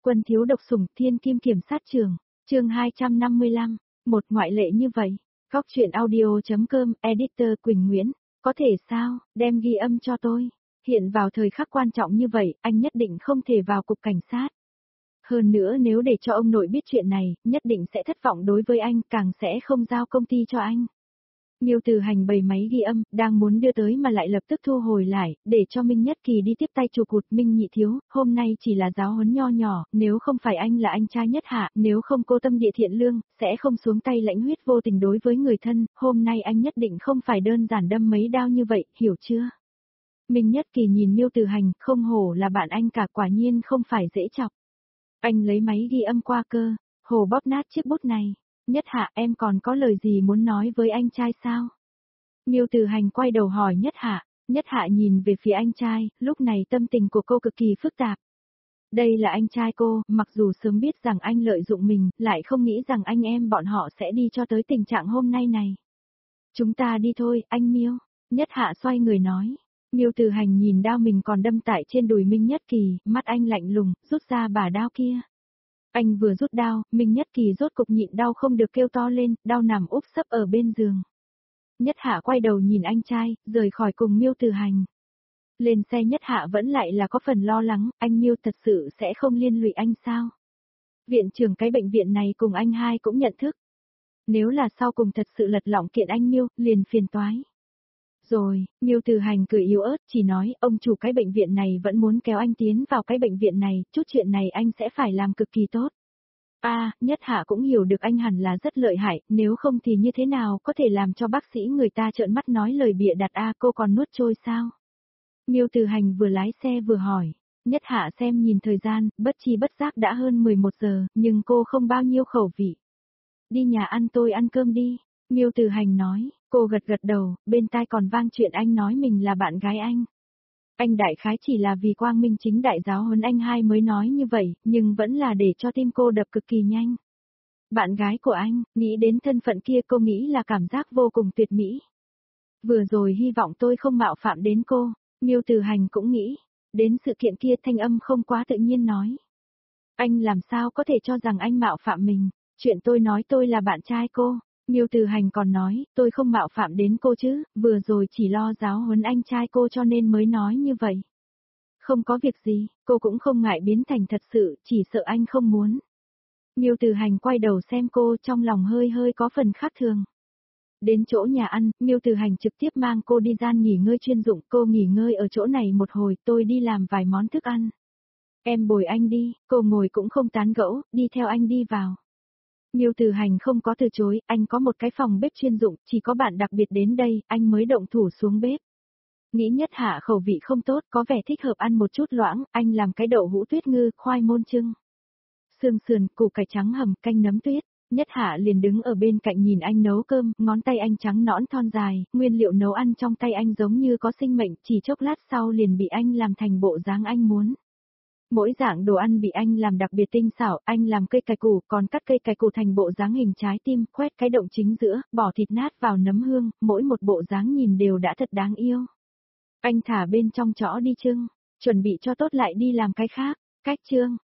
Quân thiếu độc sủng thiên kim kiểm sát trường, chương 255, một ngoại lệ như vậy. Góc truyện audio.com, editor Quỳnh Nguyễn, có thể sao, đem ghi âm cho tôi. Hiện vào thời khắc quan trọng như vậy, anh nhất định không thể vào cục cảnh sát. Hơn nữa nếu để cho ông nội biết chuyện này, nhất định sẽ thất vọng đối với anh, càng sẽ không giao công ty cho anh. Miêu Từ Hành bày máy ghi âm, đang muốn đưa tới mà lại lập tức thu hồi lại, để cho Minh Nhất Kỳ đi tiếp tay chụp hụt. Minh nhị thiếu, hôm nay chỉ là giáo huấn nho nhỏ, nếu không phải anh là anh trai Nhất Hạ, nếu không cô tâm địa thiện lương, sẽ không xuống tay lãnh huyết vô tình đối với người thân, hôm nay anh nhất định không phải đơn giản đâm mấy đao như vậy, hiểu chưa? Minh Nhất Kỳ nhìn Miêu Từ Hành, không hổ là bạn anh cả, quả nhiên không phải dễ chọc. Anh lấy máy ghi âm qua cơ, hồ bóp nát chiếc bút này. Nhất Hạ, em còn có lời gì muốn nói với anh trai sao? Miêu Từ Hành quay đầu hỏi Nhất Hạ. Nhất Hạ nhìn về phía anh trai, lúc này tâm tình của cô cực kỳ phức tạp. Đây là anh trai cô, mặc dù sớm biết rằng anh lợi dụng mình, lại không nghĩ rằng anh em bọn họ sẽ đi cho tới tình trạng hôm nay này. Chúng ta đi thôi, anh Miêu. Nhất Hạ xoay người nói. Miêu Từ Hành nhìn đao mình còn đâm tại trên đùi Minh Nhất Kỳ, mắt anh lạnh lùng, rút ra bả đao kia. Anh vừa rút đao, Minh Nhất Kỳ rốt cục nhịn đau không được kêu to lên, đau nằm úp sấp ở bên giường. Nhất Hạ quay đầu nhìn anh trai, rời khỏi cùng Miêu Từ Hành. Lên xe Nhất Hạ vẫn lại là có phần lo lắng, anh Miêu thật sự sẽ không liên lụy anh sao? Viện trưởng cái bệnh viện này cùng anh hai cũng nhận thức. Nếu là sau cùng thật sự lật lọng kiện anh Miêu, liền phiền toái. Rồi, Miêu Từ Hành cười yếu ớt, chỉ nói, ông chủ cái bệnh viện này vẫn muốn kéo anh tiến vào cái bệnh viện này, chút chuyện này anh sẽ phải làm cực kỳ tốt. Nhất Hạ cũng hiểu được anh hẳn là rất lợi hại, nếu không thì như thế nào có thể làm cho bác sĩ người ta trợn mắt nói lời bịa đặt cô còn nuốt trôi sao? Miêu Từ Hành vừa lái xe vừa hỏi. Nhất Hạ xem nhìn thời gian, bất chi bất giác đã hơn 11 giờ, nhưng cô không bao nhiêu khẩu vị. Đi nhà ăn tôi ăn cơm đi, Miêu Từ Hành nói. Cô gật gật đầu, bên tai còn vang chuyện anh nói mình là bạn gái anh. Anh đại khái chỉ là vì quang minh chính đại giáo huấn anh hai mới nói như vậy, nhưng vẫn là để cho tim cô đập cực kỳ nhanh. Bạn gái của anh, nghĩ đến thân phận kia cô nghĩ là cảm giác vô cùng tuyệt mỹ. Vừa rồi hy vọng tôi không mạo phạm đến cô, Miêu Từ Hành cũng nghĩ. Đến sự kiện kia thanh âm không quá tự nhiên nói. Anh làm sao có thể cho rằng anh mạo phạm mình, chuyện tôi nói tôi là bạn trai cô. Miêu Từ Hành còn nói, tôi không mạo phạm đến cô chứ, vừa rồi chỉ lo giáo huấn anh trai cô cho nên mới nói như vậy. Không có việc gì, cô cũng không ngại biến thành thật sự, chỉ sợ anh không muốn. Miêu Từ Hành quay đầu xem cô trong lòng hơi hơi có phần khác thường. Đến chỗ nhà ăn, Miêu Từ Hành trực tiếp mang cô đi gian nghỉ ngơi chuyên dụng, cô nghỉ ngơi ở chỗ này một hồi, tôi đi làm vài món thức ăn. Em bồi anh đi, cô ngồi cũng không tán gẫu, đi theo anh đi vào. Miêu Từ Hành không có từ chối, anh có một cái phòng bếp chuyên dụng, chỉ có bạn đặc biệt đến đây, anh mới động thủ xuống bếp. Nghĩ Nhất Hạ khẩu vị không tốt, có vẻ thích hợp ăn một chút loãng, anh làm cái đậu hũ tuyết ngư, khoai môn chưng, xương sườn, củ cải trắng hầm, canh nấm tuyết. Nhất Hạ liền đứng ở bên cạnh nhìn anh nấu cơm, ngón tay anh trắng nõn thon dài, nguyên liệu nấu ăn trong tay anh giống như có sinh mệnh, chỉ chốc lát sau liền bị anh làm thành bộ dáng anh muốn. Mỗi dạng đồ ăn bị anh làm đặc biệt tinh xảo, anh làm cây cải củ, còn cắt cây cải củ thành bộ dáng hình trái tim, khoét cái động chính giữa, bỏ thịt nát vào nấm hương, mỗi một bộ dáng nhìn đều đã thật đáng yêu. Anh thả bên trong chõ đi chưng, chuẩn bị cho tốt lại đi làm cái khác, cách trương.